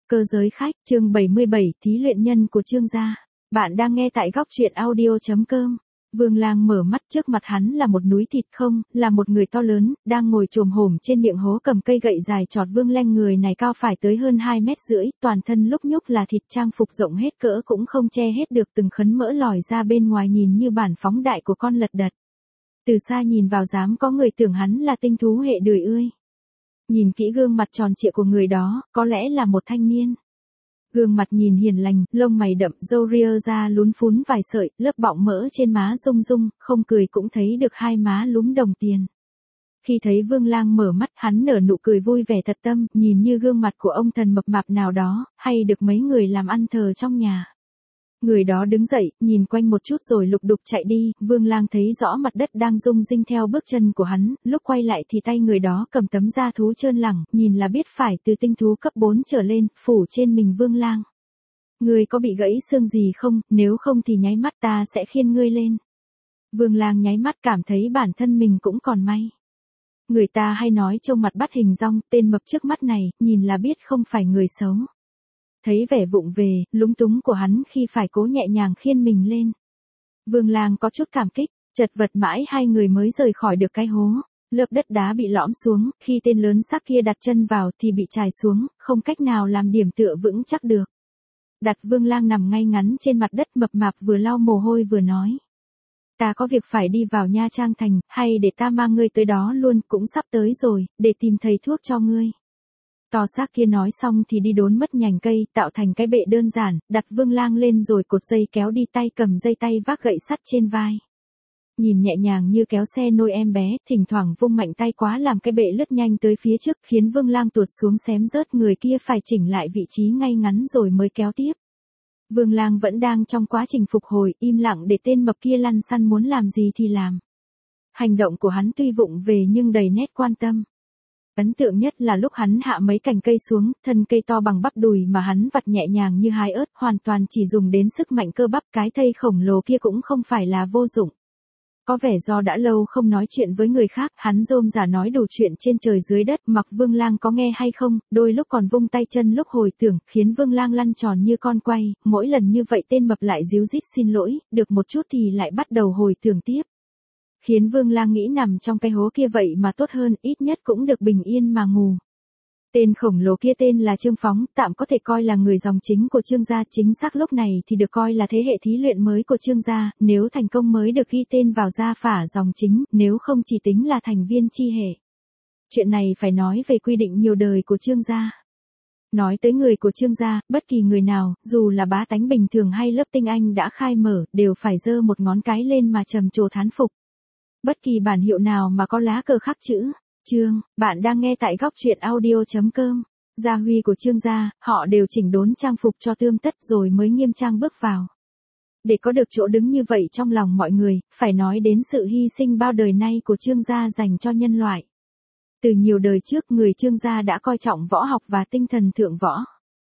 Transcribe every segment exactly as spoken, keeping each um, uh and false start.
Cơ giới khách, chương bảy mươi bảy, thí luyện nhân của Trương gia. Bạn đang nghe tại góc truyện audio chấm com. Vương Lang mở mắt, trước mặt hắn là một núi thịt không, là một người to lớn, đang ngồi chồm hổm trên miệng hố cầm cây gậy dài chọt. Vương Lang người này cao phải tới hơn hai mét rưỡi, toàn thân lúc nhúc là thịt, trang phục rộng hết cỡ cũng không che hết được từng khấn mỡ lòi ra bên ngoài, nhìn như bản phóng đại của con lật đật. Từ xa nhìn vào dám có người tưởng hắn là tinh thú hệ đười ươi. Nhìn kỹ gương mặt tròn trịa của người đó, có lẽ là một thanh niên. Gương mặt nhìn hiền lành, lông mày đậm, râu ria ra lún phún vài sợi, lớp bọng mỡ trên má rung rung, không cười cũng thấy được hai má lúm đồng tiền. Khi thấy Vương Lang mở mắt, hắn nở nụ cười vui vẻ thật tâm, nhìn như gương mặt của ông thần mập mạp nào đó, hay được mấy người làm ăn thờ trong nhà. Người đó đứng dậy, nhìn quanh một chút rồi lục đục chạy đi. Vương Lang thấy rõ mặt đất đang rung rinh theo bước chân của hắn, lúc quay lại thì tay người đó cầm tấm da thú trơn lẳng, nhìn là biết phải từ tinh thú cấp bốn trở lên, phủ trên mình Vương Lang. Ngươi có bị gãy xương gì không, nếu không thì nháy mắt ta sẽ khiêng ngươi lên. Vương Lang nháy mắt cảm thấy bản thân mình cũng còn may. Người ta hay nói trông mặt bắt hình dong, tên mập trước mắt này, nhìn là biết không phải người xấu. Thấy vẻ vụng về, lúng túng của hắn khi phải cố nhẹ nhàng khiêng mình lên. Vương Lang có chút cảm kích, chật vật mãi hai người mới rời khỏi được cái hố. Lớp đất đá bị lõm xuống, khi tên lớn xác kia đặt chân vào thì bị trải xuống, không cách nào làm điểm tựa vững chắc được. Đặt Vương Lang nằm ngay ngắn trên mặt đất, mập mạp vừa lau mồ hôi vừa nói. Ta có việc phải đi vào Nha Trang thành, hay để ta mang ngươi tới đó luôn, cũng sắp tới rồi, để tìm thầy thuốc cho ngươi. To xác kia nói xong thì đi đốn mất nhành cây, tạo thành cái bệ đơn giản, đặt Vương Lang lên rồi cột dây kéo đi, tay cầm dây, tay vác gậy sắt trên vai. Nhìn nhẹ nhàng như kéo xe nôi em bé, thỉnh thoảng vung mạnh tay quá làm cái bệ lướt nhanh tới phía trước, khiến Vương Lang tuột xuống xém rớt, người kia phải chỉnh lại vị trí ngay ngắn rồi mới kéo tiếp. Vương Lang vẫn đang trong quá trình phục hồi, im lặng để tên mập kia lăn xăn muốn làm gì thì làm. Hành động của hắn tuy vụng về nhưng đầy nét quan tâm. Ấn tượng nhất là lúc hắn hạ mấy cành cây xuống, thân cây to bằng bắp đùi mà hắn vặt nhẹ nhàng như hái ớt, hoàn toàn chỉ dùng đến sức mạnh cơ bắp, cái thây khổng lồ kia cũng không phải là vô dụng. Có vẻ do đã lâu không nói chuyện với người khác, hắn rôm rả nói đủ chuyện trên trời dưới đất, mặc Vương Lang có nghe hay không, đôi lúc còn vung tay chân lúc hồi tưởng, khiến Vương Lang lăn tròn như con quay, mỗi lần như vậy tên mập lại díu dít xin lỗi, được một chút thì lại bắt đầu hồi tưởng tiếp. Khiến Vương Lang nghĩ nằm trong cái hố kia vậy mà tốt hơn, ít nhất cũng được bình yên mà ngủ. Tên khổng lồ kia tên là Trương Phóng, tạm có thể coi là người dòng chính của Trương gia, chính xác lúc này thì được coi là thế hệ thí luyện mới của Trương gia, nếu thành công mới được ghi tên vào gia phả dòng chính, nếu không chỉ tính là thành viên chi hệ. Chuyện này phải nói về quy định nhiều đời của Trương gia. Nói tới người của Trương gia, bất kỳ người nào, dù là bá tánh bình thường hay lớp tinh anh đã khai mở, đều phải giơ một ngón cái lên mà trầm trồ thán phục. Bất kỳ bản hiệu nào mà có lá cờ khắc chữ Trương, bạn đang nghe tại góc truyện audio chấm com. Gia huy của Trương gia, họ đều chỉnh đốn trang phục cho tươm tất rồi mới nghiêm trang bước vào. Để có được chỗ đứng như vậy trong lòng mọi người, phải nói đến sự hy sinh bao đời nay của Trương gia dành cho nhân loại. Từ nhiều đời trước, người Trương gia đã coi trọng võ học và tinh thần thượng võ.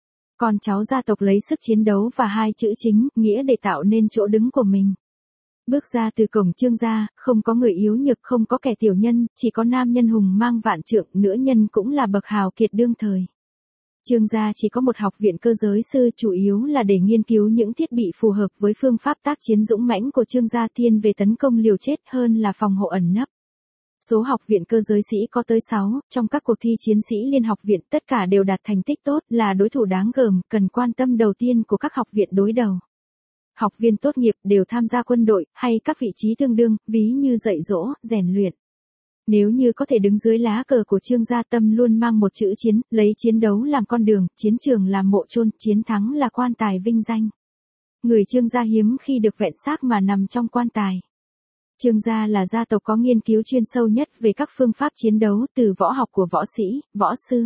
Con cháu gia tộc lấy sức chiến đấu và hai chữ chính, nghĩa để tạo nên chỗ đứng của mình. Bước ra từ cổng Trương gia, không có người yếu nhược, không có kẻ tiểu nhân, chỉ có nam nhân hùng mang vạn trượng, nữ nhân cũng là bậc hào kiệt đương thời. Trương gia chỉ có một học viện cơ giới sư, chủ yếu là để nghiên cứu những thiết bị phù hợp với phương pháp tác chiến dũng mãnh của Trương gia, thiên về tấn công liều chết hơn là phòng hộ ẩn nấp. Số học viện cơ giới sĩ có tới sáu, trong các cuộc thi chiến sĩ liên học viện tất cả đều đạt thành tích tốt, là đối thủ đáng gờm, cần quan tâm đầu tiên của các học viện đối đầu. Học viên tốt nghiệp đều tham gia quân đội, hay các vị trí tương đương, ví như dạy dỗ, rèn luyện. Nếu như có thể đứng dưới lá cờ của Trương gia, tâm luôn mang một chữ chiến, lấy chiến đấu làm con đường, chiến trường làm mộ chôn, chiến thắng là quan tài vinh danh. Người Trương gia hiếm khi được vẹn xác mà nằm trong quan tài. Trương gia là gia tộc có nghiên cứu chuyên sâu nhất về các phương pháp chiến đấu, từ võ học của võ sĩ, võ sư,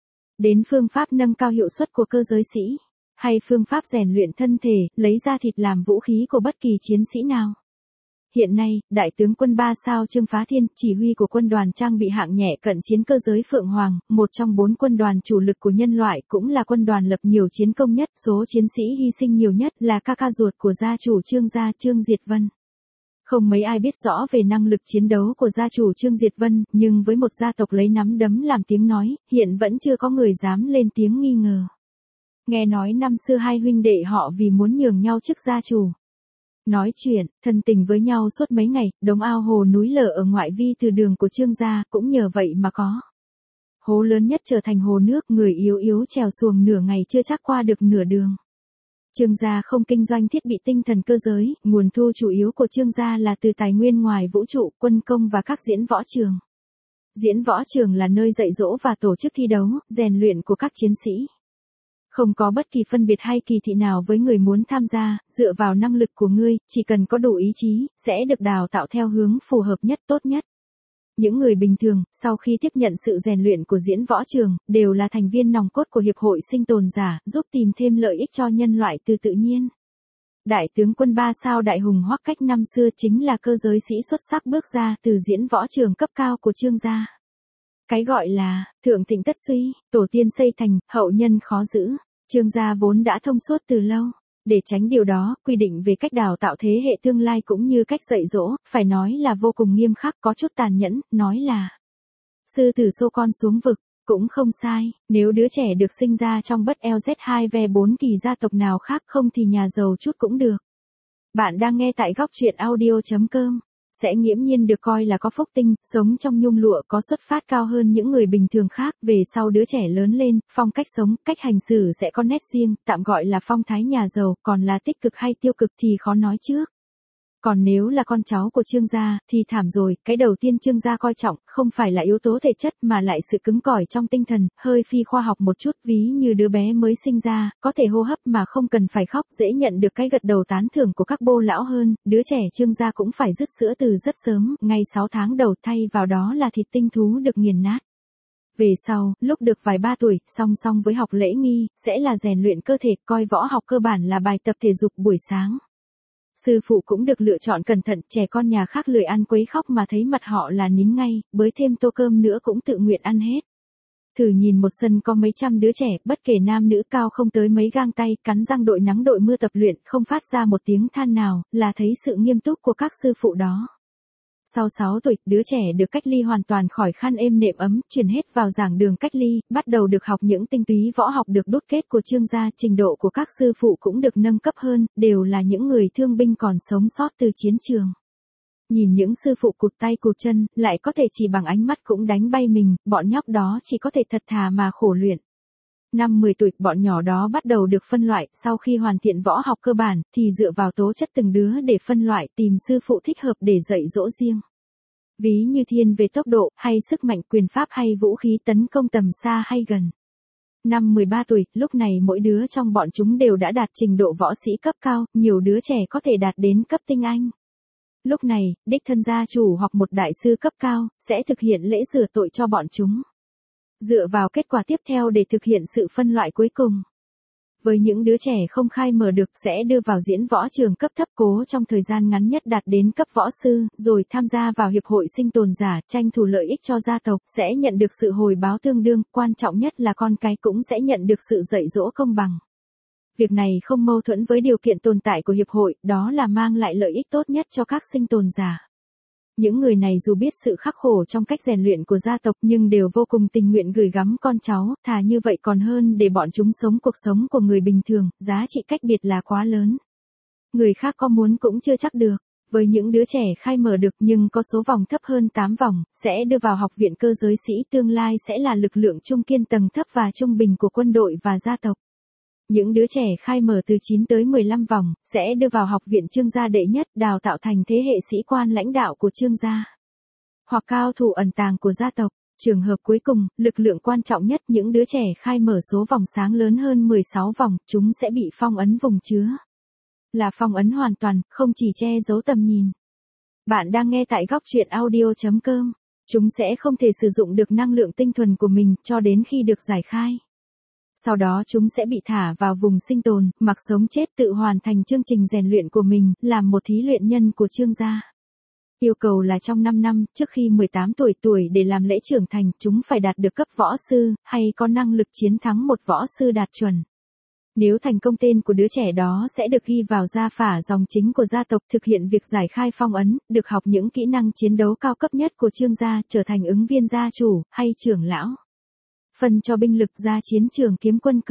đến phương pháp nâng cao hiệu suất của cơ giới sĩ, hay phương pháp rèn luyện thân thể, lấy da thịt làm vũ khí của bất kỳ chiến sĩ nào. Hiện nay, Đại tướng quân ba sao Trương Phá Thiên, chỉ huy của quân đoàn trang bị hạng nhẹ cận chiến cơ giới Phượng Hoàng, một trong bốn quân đoàn chủ lực của nhân loại, cũng là quân đoàn lập nhiều chiến công nhất, số chiến sĩ hy sinh nhiều nhất, là ca ca ruột của gia chủ Trương gia, Trương Diệt Vân. Không mấy ai biết rõ về năng lực chiến đấu của gia chủ Trương Diệt Vân, nhưng với một gia tộc lấy nắm đấm làm tiếng nói, hiện vẫn chưa có người dám lên tiếng nghi ngờ. Nghe nói năm xưa hai huynh đệ họ vì muốn nhường nhau chức gia chủ. Nói chuyện, thân tình với nhau suốt mấy ngày, đống ao hồ núi lở ở ngoại vi từ đường của Trương gia cũng nhờ vậy mà có. Hố lớn nhất trở thành hồ nước, người yếu yếu trèo xuồng nửa ngày chưa chắc qua được nửa đường. Trương gia không kinh doanh thiết bị tinh thần cơ giới, nguồn thu chủ yếu của Trương gia là từ tài nguyên ngoài vũ trụ, quân công và các diễn võ trường. Diễn võ trường là nơi dạy dỗ và tổ chức thi đấu, rèn luyện của các chiến sĩ. Không có bất kỳ phân biệt hay kỳ thị nào với người muốn tham gia, dựa vào năng lực của ngươi, chỉ cần có đủ ý chí, sẽ được đào tạo theo hướng phù hợp nhất tốt nhất. Những người bình thường, sau khi tiếp nhận sự rèn luyện của diễn võ trường, đều là thành viên nòng cốt của Hiệp hội Sinh tồn giả, giúp tìm thêm lợi ích cho nhân loại từ tự nhiên. Đại tướng quân ba sao Đại Hùng Hoắc Cách năm xưa chính là cơ giới sĩ xuất sắc bước ra từ diễn võ trường cấp cao của Trương gia. Cái gọi là, thượng thịnh tất suy, tổ tiên xây thành, hậu nhân khó giữ. Trương gia vốn đã thông suốt từ lâu. Để tránh điều đó, quy định về cách đào tạo thế hệ tương lai cũng như cách dạy dỗ, phải nói là vô cùng nghiêm khắc, có chút tàn nhẫn, nói là sư tử xô con xuống vực, cũng không sai, nếu đứa trẻ được sinh ra trong bất L Z hai V bốn kỳ gia tộc nào khác không thì nhà giàu chút cũng được. Bạn đang nghe tại góc truyện audio chấm com. Sẽ nghiễm nhiên được coi là có phúc tinh, sống trong nhung lụa có xuất phát cao hơn những người bình thường khác, về sau đứa trẻ lớn lên, phong cách sống, cách hành xử sẽ có nét riêng, tạm gọi là phong thái nhà giàu, còn là tích cực hay tiêu cực thì khó nói trước. Còn nếu là con cháu của Trương gia, thì thảm rồi, cái đầu tiên Trương gia coi trọng, không phải là yếu tố thể chất mà lại sự cứng cỏi trong tinh thần, hơi phi khoa học một chút, ví như đứa bé mới sinh ra, có thể hô hấp mà không cần phải khóc, dễ nhận được cái gật đầu tán thưởng của các bô lão hơn, đứa trẻ Trương gia cũng phải dứt sữa từ rất sớm, ngay sáu tháng đầu, thay vào đó là thịt tinh thú được nghiền nát. Về sau, lúc được vài ba tuổi, song song với học lễ nghi, sẽ là rèn luyện cơ thể, coi võ học cơ bản là bài tập thể dục buổi sáng. Sư phụ cũng được lựa chọn cẩn thận, trẻ con nhà khác lười ăn quấy khóc mà thấy mặt họ là nín ngay, bới thêm tô cơm nữa cũng tự nguyện ăn hết. Thử nhìn một sân có mấy trăm đứa trẻ, bất kể nam nữ cao không tới mấy gang tay, cắn răng đội nắng đội mưa tập luyện, không phát ra một tiếng than nào, là thấy sự nghiêm túc của các sư phụ đó. Sau sáu tuổi, đứa trẻ được cách ly hoàn toàn khỏi khăn êm nệm ấm, chuyển hết vào giảng đường cách ly, bắt đầu được học những tinh túy võ học được đúc kết của Trương gia, trình độ của các sư phụ cũng được nâng cấp hơn, đều là những người thương binh còn sống sót từ chiến trường. Nhìn những sư phụ cụt tay cụt chân, lại có thể chỉ bằng ánh mắt cũng đánh bay mình, bọn nhóc đó chỉ có thể thật thà mà khổ luyện. Năm mười tuổi, bọn nhỏ đó bắt đầu được phân loại, sau khi hoàn thiện võ học cơ bản, thì dựa vào tố chất từng đứa để phân loại, tìm sư phụ thích hợp để dạy dỗ riêng. Ví như thiên về tốc độ, hay sức mạnh quyền pháp hay vũ khí tấn công tầm xa hay gần. Năm mười ba tuổi, lúc này mỗi đứa trong bọn chúng đều đã đạt trình độ võ sĩ cấp cao, nhiều đứa trẻ có thể đạt đến cấp tinh anh. Lúc này, đích thân gia chủ hoặc một đại sư cấp cao, sẽ thực hiện lễ rửa tội cho bọn chúng. Dựa vào kết quả tiếp theo để thực hiện sự phân loại cuối cùng. Với những đứa trẻ không khai mở được sẽ đưa vào diễn võ trường cấp thấp, cố trong thời gian ngắn nhất đạt đến cấp võ sư, rồi tham gia vào hiệp hội sinh tồn giả, tranh thủ lợi ích cho gia tộc, sẽ nhận được sự hồi báo tương đương, quan trọng nhất là con cái cũng sẽ nhận được sự dạy dỗ công bằng. Việc này không mâu thuẫn với điều kiện tồn tại của hiệp hội, đó là mang lại lợi ích tốt nhất cho các sinh tồn giả. Những người này dù biết sự khắc khổ trong cách rèn luyện của gia tộc nhưng đều vô cùng tình nguyện gửi gắm con cháu, thà như vậy còn hơn để bọn chúng sống cuộc sống của người bình thường, giá trị cách biệt là quá lớn. Người khác có muốn cũng chưa chắc được. Với những đứa trẻ khai mở được nhưng có số vòng thấp hơn tám vòng, sẽ đưa vào học viện cơ giới sĩ, tương lai sẽ là lực lượng trung kiên tầng thấp và trung bình của quân đội và gia tộc. Những đứa trẻ khai mở từ chín tới mười lăm vòng, sẽ đưa vào học viện Trương gia đệ nhất, đào tạo thành thế hệ sĩ quan lãnh đạo của Trương gia. Hoặc cao thủ ẩn tàng của gia tộc. Trường hợp cuối cùng, lực lượng quan trọng nhất, những đứa trẻ khai mở số vòng sáng lớn hơn mười sáu vòng, chúng sẽ bị phong ấn vùng chứa. Là phong ấn hoàn toàn, không chỉ che giấu tầm nhìn. Bạn đang nghe tại góc truyện audio chấm com. Chúng sẽ không thể sử dụng được năng lượng tinh thuần của mình, cho đến khi được giải khai. Sau đó chúng sẽ bị thả vào vùng sinh tồn, mặc sống chết, tự hoàn thành chương trình rèn luyện của mình, làm một thí luyện nhân của Trương gia. Yêu cầu là trong năm năm, trước khi mười tám tuổi tuổi để làm lễ trưởng thành, chúng phải đạt được cấp võ sư, hay có năng lực chiến thắng một võ sư đạt chuẩn. Nếu thành công, tên của đứa trẻ đó sẽ được ghi vào gia phả dòng chính của gia tộc, thực hiện việc giải khai phong ấn, được học những kỹ năng chiến đấu cao cấp nhất của Trương gia, trở thành ứng viên gia chủ, hay trưởng lão. Phần cho binh lực ra chiến trường kiếm quân công.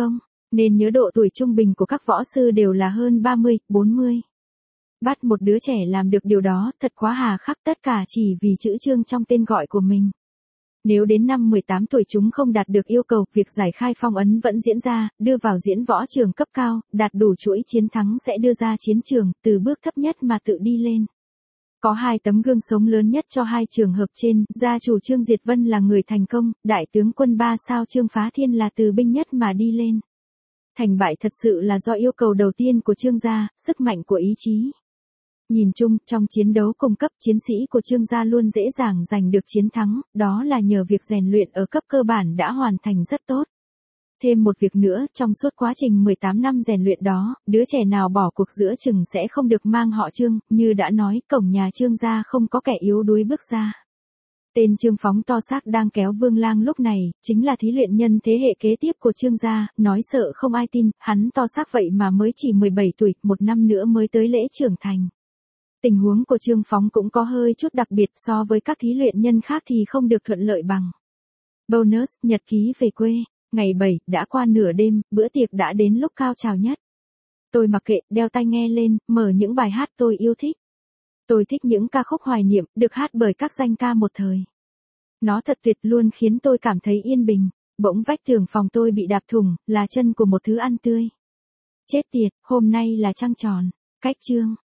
Nên nhớ độ tuổi trung bình của các võ sư đều là hơn ba mươi, bốn mươi. Bắt một đứa trẻ làm được điều đó thật quá hà khắc, tất cả chỉ vì chữ Trương trong tên gọi của mình. Nếu đến năm mười tám tuổi chúng không đạt được yêu cầu, việc giải khai phong ấn vẫn diễn ra, đưa vào diễn võ trường cấp cao, đạt đủ chuỗi chiến thắng sẽ đưa ra chiến trường, từ bước thấp nhất mà tự đi lên. Có hai tấm gương sống lớn nhất cho hai trường hợp trên, gia chủ Trương Diệt Vân là người thành công, đại tướng quân ba sao Trương Phá Thiên là từ binh nhất mà đi lên. Thành bại thật sự là do yêu cầu đầu tiên của Trương gia, sức mạnh của ý chí. Nhìn chung, trong chiến đấu cùng cấp, chiến sĩ của Trương gia luôn dễ dàng giành được chiến thắng, đó là nhờ việc rèn luyện ở cấp cơ bản đã hoàn thành rất tốt. Thêm một việc nữa, trong suốt quá trình mười tám năm rèn luyện đó, đứa trẻ nào bỏ cuộc giữa chừng sẽ không được mang họ Trương, như đã nói, cổng nhà Trương gia không có kẻ yếu đuối bước ra. Tên Trương Phóng to xác đang kéo Vương Lang lúc này, chính là thí luyện nhân thế hệ kế tiếp của Trương gia, nói sợ không ai tin, hắn to xác vậy mà mới chỉ mười bảy tuổi, một năm nữa mới tới lễ trưởng thành. Tình huống của Trương Phóng cũng có hơi chút đặc biệt, so với các thí luyện nhân khác thì không được thuận lợi bằng. Bonus, nhật ký về quê. Ngày bảy, đã qua nửa đêm, bữa tiệc đã đến lúc cao trào nhất. Tôi mặc kệ, đeo tai nghe lên, mở những bài hát tôi yêu thích. Tôi thích những ca khúc hoài niệm, được hát bởi các danh ca một thời. Nó thật tuyệt luôn, khiến tôi cảm thấy yên bình. Bỗng vách tường phòng tôi bị đạp thủng, là chân của một thứ ăn tươi. Chết tiệt, hôm nay là trăng tròn. Cách Trương.